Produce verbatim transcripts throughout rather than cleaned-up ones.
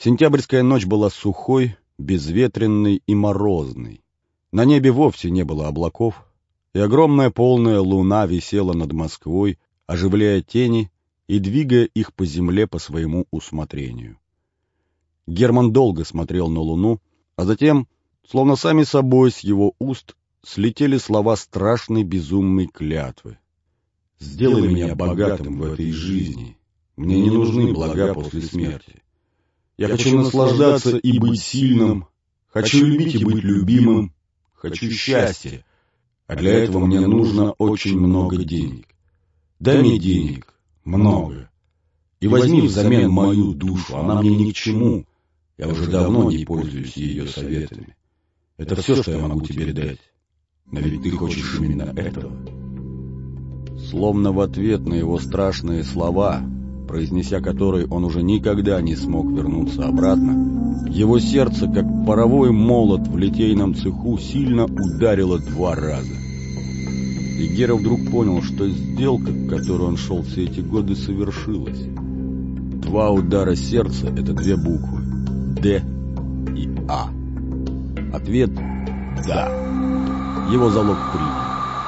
Сентябрьская ночь была сухой, безветренной и морозной. На небе вовсе не было облаков, и огромная полная луна висела над Москвой, оживляя тени и двигая их по земле по своему усмотрению. Герман долго смотрел на луну, а затем, словно сами собой с его уст, слетели слова страшной безумной клятвы. «Сделай меня богатым в этой жизни. Мне не нужны блага после смерти. Я хочу наслаждаться и быть сильным, хочу любить и быть любимым, хочу счастья, а для этого мне нужно очень много денег. Дай мне денег, много, и возьми взамен мою душу, она мне ни к чему, я уже давно не пользуюсь ее советами. Это все, что я могу тебе дать, но ведь ты хочешь именно этого». Словно в ответ на его страшные слова, произнеся которые он уже никогда не смог вернуться обратно, его сердце, как паровой молот в литейном цеху, сильно ударило два раза. И Гера вдруг понял, что сделка, к которой он шел все эти годы, совершилась. Два удара сердца — это две буквы — «Д» и «А». Ответ — «Да». Его залог принят.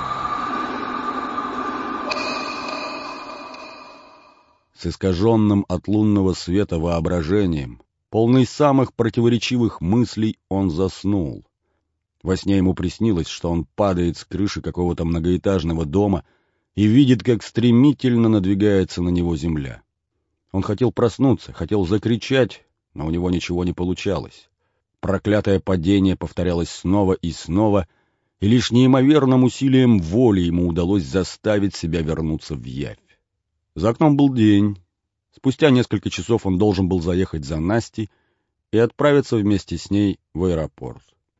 С искаженным от лунного света воображением, полный самых противоречивых мыслей, он заснул. Во сне ему приснилось, что он падает с крыши какого-то многоэтажного дома и видит, как стремительно надвигается на него земля. Он хотел проснуться, хотел закричать, но у него ничего не получалось. Проклятое падение повторялось снова и снова, и лишь неимоверным усилием воли ему удалось заставить себя вернуться в явь. За окном был день. Спустя несколько часов он должен был заехать за Настей и отправиться вместе с ней в аэропорт.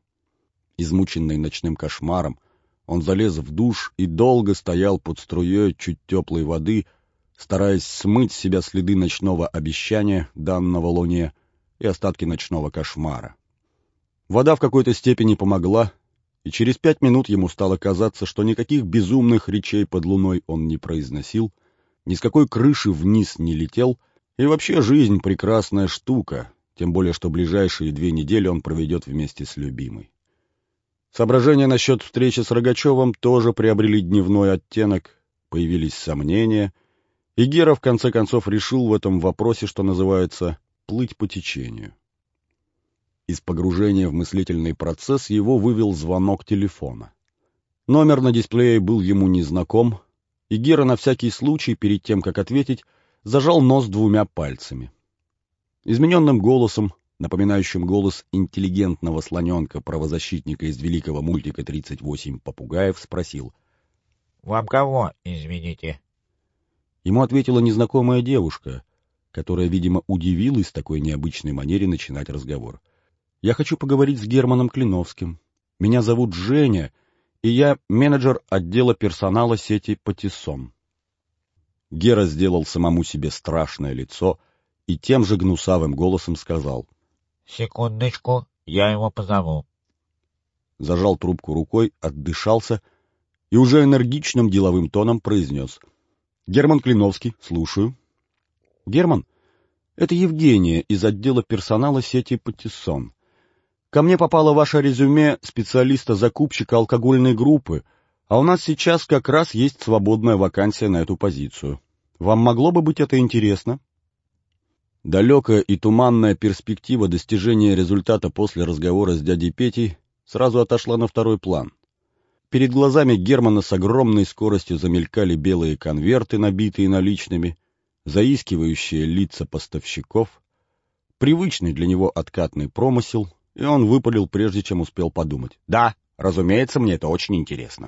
Измученный ночным кошмаром, он залез в душ и долго стоял под струей чуть теплой воды, стараясь смыть с себя следы ночного обещания, данного Луне, и остатки ночного кошмара. Вода в какой-то степени помогла, и через пять минут ему стало казаться, что никаких безумных речей под луной он не произносил, ни с какой крыши вниз не летел, и вообще жизнь — прекрасная штука, тем более что ближайшие две недели он проведет вместе с любимой. Соображения насчет встречи с Рогачевым тоже приобрели дневной оттенок, появились сомнения, и Гера в конце концов решил в этом вопросе, что называется, плыть по течению. Из погружения в мыслительный процесс его вывел звонок телефона. Номер на дисплее был ему незнаком, и Гера на всякий случай, перед тем, как ответить, зажал нос двумя пальцами. Измененным голосом, напоминающим голос интеллигентного слоненка-правозащитника из великого мультика «тридцать восемь попугаев», спросил: «Вам кого, извините?» Ему ответила незнакомая девушка, которая, видимо, удивилась такой необычной манере начинать разговор. «Я хочу поговорить с Германом Клиновским. Меня зовут Женя, и я менеджер отдела персонала сети «Патиссон». Гера сделал самому себе страшное лицо и тем же гнусавым голосом сказал: «Секундочку, я его позову». Зажал трубку рукой, отдышался и уже энергичным деловым тоном произнес: «Герман Клиновский, слушаю». «Герман, это Евгения из отдела персонала сети «Патиссон». Ко мне попало ваше резюме специалиста-закупщика алкогольной группы, а у нас сейчас как раз есть свободная вакансия на эту позицию. Вам могло бы быть это интересно?» Далекая и туманная перспектива достижения результата после разговора с дядей Петей сразу отошла на второй план. Перед глазами Германа с огромной скоростью замелькали белые конверты, набитые наличными, заискивающие лица поставщиков, привычный для него откатный промысел, и он выпалил, прежде чем успел подумать: «Да, разумеется, мне это очень интересно».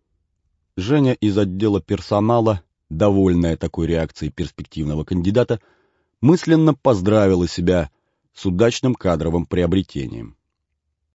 Женя из отдела персонала, довольная такой реакцией перспективного кандидата, мысленно поздравила себя с удачным кадровым приобретением.